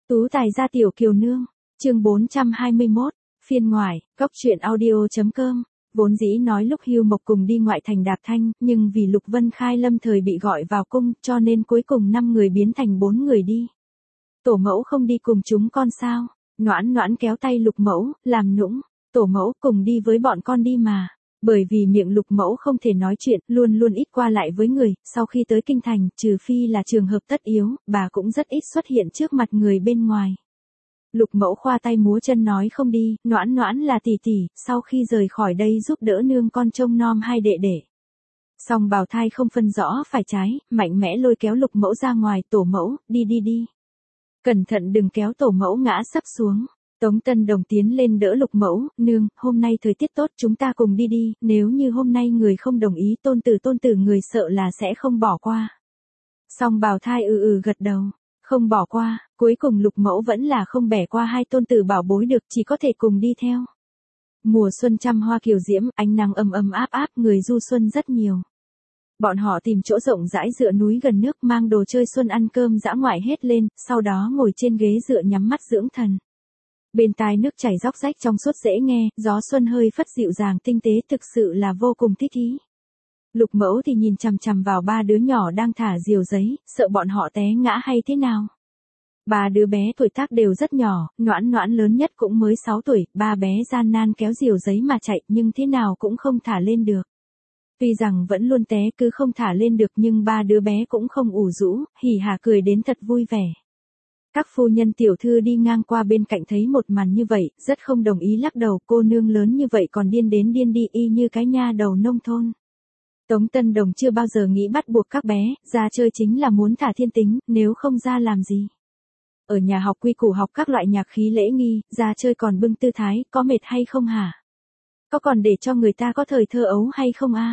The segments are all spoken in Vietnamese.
Tú tài gia tiểu kiều nương, chương 421, phiên ngoại, góc truyện audio.com. Vốn dĩ nói lúc Hưu Mộc cùng đi ngoại thành Đạp Thanh, nhưng vì Lục Vân Khai lâm thời bị gọi vào cung, cho nên cuối cùng 5 người biến thành 4 người đi. Tổ mẫu không đi cùng chúng con sao? Noãn Noãn kéo tay Lục Mẫu, làm nũng, tổ mẫu cùng đi với bọn con đi mà. Bởi vì miệng Lục Mẫu không thể nói chuyện, luôn luôn ít qua lại với người, sau khi tới kinh thành, trừ phi là trường hợp tất yếu, bà cũng rất ít xuất hiện trước mặt người bên ngoài. Lục Mẫu khoa tay múa chân nói không đi, Noãn Noãn là tỷ tỷ, sau khi rời khỏi đây giúp đỡ nương con trông nom hai đệ đệ. Song Bào Thai không phân rõ phải trái, mạnh mẽ lôi kéo Lục Mẫu ra ngoài, tổ mẫu, đi. Cẩn thận đừng kéo tổ mẫu ngã sấp xuống. Tống Tân Đồng tiến lên đỡ Lục Mẫu, nương, hôm nay thời tiết tốt chúng ta cùng đi, nếu như hôm nay người không đồng ý tôn tử người sợ là sẽ không bỏ qua. Song Bào Thai gật đầu, không bỏ qua, cuối cùng Lục Mẫu vẫn là không bẻ qua hai tôn tử bảo bối được, chỉ có thể cùng đi theo. Mùa xuân trăm hoa kiều diễm, ánh nắng ấm áp, người du xuân rất nhiều. Bọn họ tìm chỗ rộng rãi dựa núi gần nước mang đồ chơi xuân ăn cơm dã ngoại hết lên, sau đó ngồi trên ghế dựa nhắm mắt dưỡng thần. Bên tai nước chảy róc rách trong suốt dễ nghe, gió xuân hơi phất dịu dàng tinh tế thực sự là vô cùng thích ý. Lục Mẫu thì nhìn chằm vào ba đứa nhỏ đang thả diều giấy, sợ bọn họ té ngã hay thế nào. Ba đứa bé tuổi tác đều rất nhỏ, Noãn Noãn lớn nhất cũng mới 6 tuổi, ba bé gian nan kéo diều giấy mà chạy nhưng thế nào cũng không thả lên được. Tuy rằng vẫn luôn té cứ không thả lên được nhưng ba đứa bé cũng không ủ rũ, hỉ hả cười đến thật vui vẻ. Các phu nhân tiểu thư đi ngang qua bên cạnh thấy một màn như vậy, rất không đồng ý lắc đầu, cô nương lớn như vậy còn điên đi y như cái nha đầu nông thôn. Tống Tân Đồng chưa bao giờ nghĩ bắt buộc các bé, ra chơi chính là muốn thả thiên tính, nếu không ra làm gì. Ở nhà học quy củ học các loại nhạc khí lễ nghi, ra chơi còn bưng tư thái, có mệt hay không hả? Có còn để cho người ta có thời thơ ấu hay không a?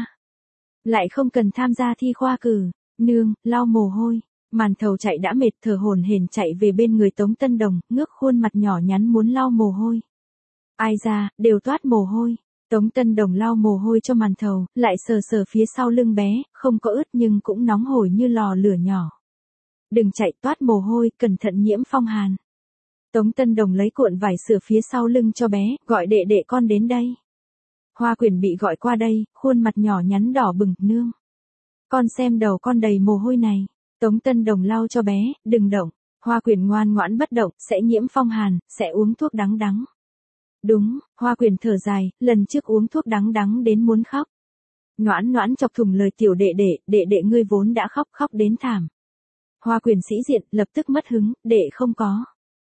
Lại không cần tham gia thi khoa cử, nương, lau mồ hôi. Màn Thầu chạy đã mệt thở hổn hển chạy về bên người Tống Tân Đồng, ngước khuôn mặt nhỏ nhắn muốn lau mồ hôi. Ai ra, đều toát mồ hôi. Tống Tân Đồng lau mồ hôi cho Màn Thầu, lại sờ phía sau lưng bé, không có ướt nhưng cũng nóng hổi như lò lửa nhỏ. Đừng chạy toát mồ hôi, cẩn thận nhiễm phong hàn. Tống Tân Đồng lấy cuộn vải sửa phía sau lưng cho bé, gọi đệ đệ con đến đây. Hoa Quyển bị gọi qua đây, khuôn mặt nhỏ nhắn đỏ bừng, nương. Con xem đầu con đầy mồ hôi này. Tống Tân Đồng lau cho bé, đừng động. Hoa Quyển ngoan ngoãn bất động, sẽ nhiễm phong hàn, sẽ uống thuốc đắng. Đúng, Hoa Quyển thở dài, lần trước uống thuốc đắng đến muốn khóc. Noãn Noãn chọc thủng lời tiểu đệ đệ ngươi vốn đã khóc đến thảm. Hoa Quyển sĩ diện, lập tức mất hứng, đệ không có.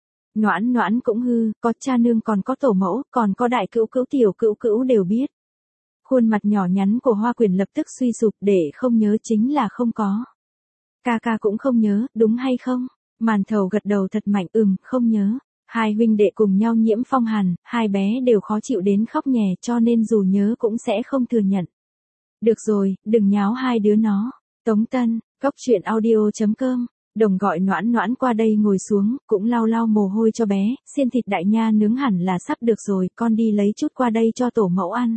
Noãn Noãn cũng hư, có cha nương còn có tổ mẫu, còn có đại cữu tiểu cữu đều biết. Khuôn mặt nhỏ nhắn của Hoa Quyển lập tức suy sụp, đệ không nhớ chính là không có. Ca cũng không nhớ, đúng hay không? Màn Thầu gật đầu thật mạnh, không nhớ. Hai huynh đệ cùng nhau nhiễm phong hàn, hai bé đều khó chịu đến khóc nhè cho nên dù nhớ cũng sẽ không thừa nhận. Được rồi, đừng nháo hai đứa nó. Tống Tân, góc truyện audio.com. Đồng gọi Noãn Noãn qua đây ngồi xuống, cũng lau mồ hôi cho bé, xiên thịt đại nha nướng hẳn là sắp được rồi, con đi lấy chút qua đây cho tổ mẫu ăn.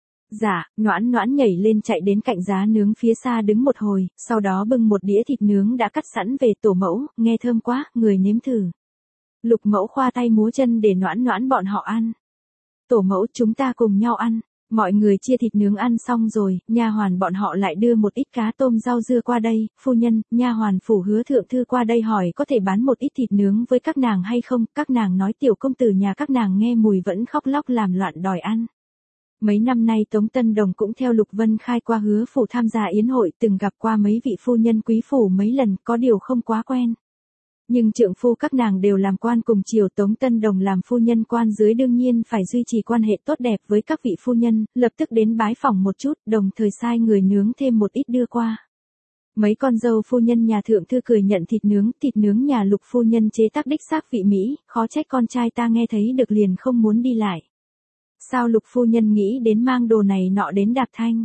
Dạ, Noãn Noãn nhảy lên chạy đến cạnh giá nướng phía xa đứng một hồi, sau đó bưng một đĩa thịt nướng đã cắt sẵn về, tổ mẫu, nghe thơm quá, người nếm thử. Lục Mẫu khoa tay múa chân để Noãn Noãn bọn họ ăn. Tổ mẫu, chúng ta cùng nhau ăn. Mọi người chia thịt nướng ăn xong rồi, nha hoàn bọn họ lại đưa một ít cá tôm rau dưa qua đây, phu nhân, nha hoàn phủ Hứa thượng thư qua đây hỏi có thể bán một ít thịt nướng với các nàng hay không, các nàng nói tiểu công tử nhà các nàng nghe mùi vẫn khóc lóc làm loạn đòi ăn. Mấy năm nay Tống Tân Đồng cũng theo Lục Vân Khai qua Hứa phủ tham gia yến hội, từng gặp qua mấy vị phu nhân quý phủ mấy lần, có điều không quá quen. Nhưng trượng phu các nàng đều làm quan cùng triều, Tống Tân Đồng làm phu nhân quan dưới đương nhiên phải duy trì quan hệ tốt đẹp với các vị phu nhân, lập tức đến bái phỏng một chút, đồng thời sai người nướng thêm một ít đưa qua. Mấy con dâu phu nhân nhà thượng thư cười nhận thịt nướng nhà Lục phu nhân chế tác đích xác vị mỹ, khó trách con trai ta nghe thấy được liền không muốn đi lại. Sao Lục phu nhân nghĩ đến mang đồ này nọ đến Đạp Thanh?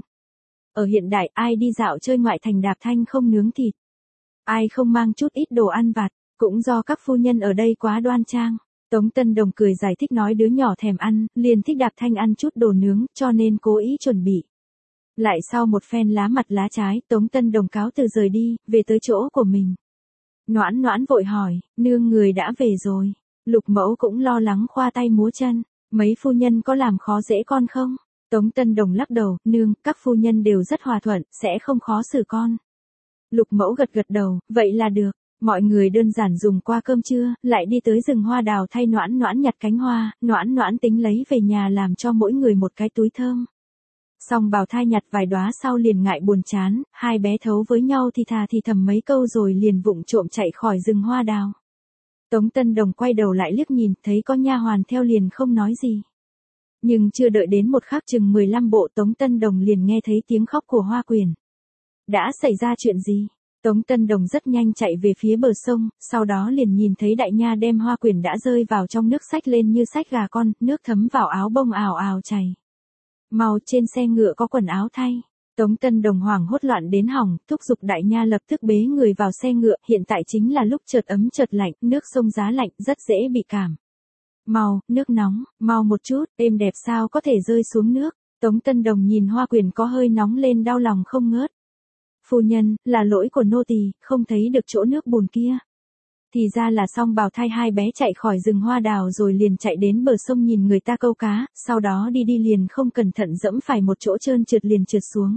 Ở hiện đại ai đi dạo chơi ngoại thành Đạp Thanh không nướng thịt? Ai không mang chút ít đồ ăn vặt? Cũng do các phu nhân ở đây quá đoan trang. Tống Tân Đồng cười giải thích nói đứa nhỏ thèm ăn, liền thích Đạp Thanh ăn chút đồ nướng, cho nên cố ý chuẩn bị. Lại sau một phen lá mặt lá trái, Tống Tân Đồng cáo từ rời đi, về tới chỗ của mình. Noãn Noãn vội hỏi, nương người đã về rồi. Lục Mẫu cũng lo lắng khoa tay múa chân, mấy phu nhân có làm khó dễ con không? Tống Tân Đồng lắc đầu, nương, các phu nhân đều rất hòa thuận, sẽ không khó xử con. Lục Mẫu gật gật đầu, vậy là được. Mọi người đơn giản dùng qua cơm trưa, lại đi tới rừng hoa đào thay Noãn Noãn nhặt cánh hoa, Noãn Noãn tính lấy về nhà làm cho mỗi người một cái túi thơm. Xong bào thai nhặt vài đóa sau liền ngại buồn chán, hai bé thấu với nhau thì thà thì thầm mấy câu rồi liền vụng trộm chạy khỏi rừng hoa đào. Tống Tân Đồng quay đầu lại liếc nhìn, thấy có nha hoàn theo liền không nói gì. Nhưng chưa đợi đến một khắc chừng 15 bộ Tống Tân Đồng liền nghe thấy tiếng khóc của Hoa Quyền. Đã xảy ra chuyện gì? Tống Tân Đồng rất nhanh chạy về phía bờ sông, sau đó liền nhìn thấy đại nha đem Hoa Quyền đã rơi vào trong nước xách lên như xách gà con, nước thấm vào áo bông ào ào chảy. Mau trên xe ngựa có quần áo thay. Tống Tân Đồng hoảng hốt loạn đến hỏng, thúc giục đại nha lập tức bế người vào xe ngựa, hiện tại chính là lúc chợt ấm chợt lạnh, nước sông giá lạnh, rất dễ bị cảm. Mau, nước nóng, mau một chút, êm đẹp sao có thể rơi xuống nước. Tống Tân Đồng nhìn Hoa Quyền có hơi nóng lên đau lòng không ngớt. Phu nhân, là lỗi của nô tỳ, không thấy được chỗ nước bùn kia. Thì ra là Song Bào Thai hai bé chạy khỏi rừng hoa đào rồi liền chạy đến bờ sông nhìn người ta câu cá, sau đó đi liền không cẩn thận dẫm phải một chỗ trơn trượt liền trượt xuống.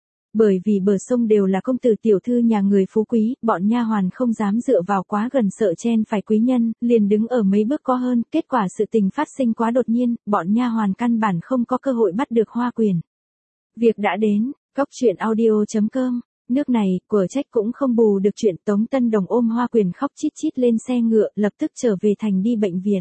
Bởi vì bờ sông đều là công tử tiểu thư nhà người phú quý, bọn nha hoàn không dám dựa vào quá gần sợ chen phải quý nhân, liền đứng ở mấy bước có hơn, kết quả sự tình phát sinh quá đột nhiên, bọn nha hoàn căn bản không có cơ hội bắt được Hoa Quyền. Việc đã đến, coctruyện.audio.com. Nước này, của trách cũng không bù được chuyện. Tống Tân Đồng ôm Hoa Quyền khóc chít chít lên xe ngựa, lập tức trở về thành đi bệnh viện.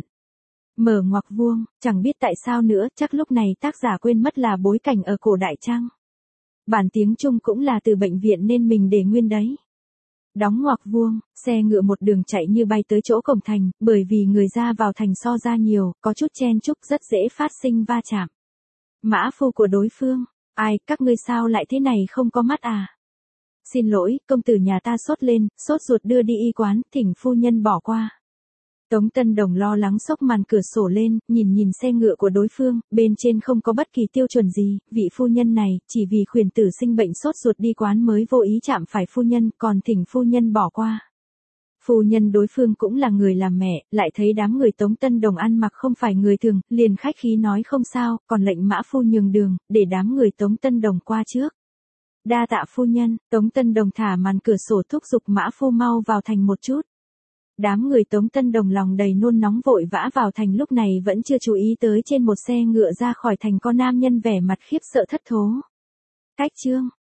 Mở ngoặc vuông, chẳng biết tại sao nữa, chắc lúc này tác giả quên mất là bối cảnh ở cổ đại trang. Bản tiếng Trung cũng là từ bệnh viện nên mình để nguyên đấy. Đóng ngoặc vuông, xe ngựa một đường chạy như bay tới chỗ cổng thành, bởi vì người ra vào thành so ra nhiều, có chút chen chúc rất dễ phát sinh va chạm. Mã phu của đối phương, ai, các ngươi sao lại thế này không có mắt à? Xin lỗi, công tử nhà ta sốt lên, sốt ruột đưa đi y quán, thỉnh phu nhân bỏ qua. Tống Tân Đồng lo lắng xốc màn cửa sổ lên, nhìn xe ngựa của đối phương, bên trên không có bất kỳ tiêu chuẩn gì, vị phu nhân này, chỉ vì khuyển tử sinh bệnh sốt ruột đi quán mới vô ý chạm phải phu nhân, còn thỉnh phu nhân bỏ qua. Phu nhân đối phương cũng là người làm mẹ, lại thấy đám người Tống Tân Đồng ăn mặc không phải người thường, liền khách khí nói không sao, còn lệnh mã phu nhường đường, để đám người Tống Tân Đồng qua trước. Đa tạ phu nhân, Tống Tân Đồng thả màn cửa sổ thúc giục mã phu mau vào thành một chút. Đám người Tống Tân Đồng lòng đầy nôn nóng vội vã vào thành lúc này vẫn chưa chú ý tới trên một xe ngựa ra khỏi thành có nam nhân vẻ mặt khiếp sợ thất thố. Cách chương.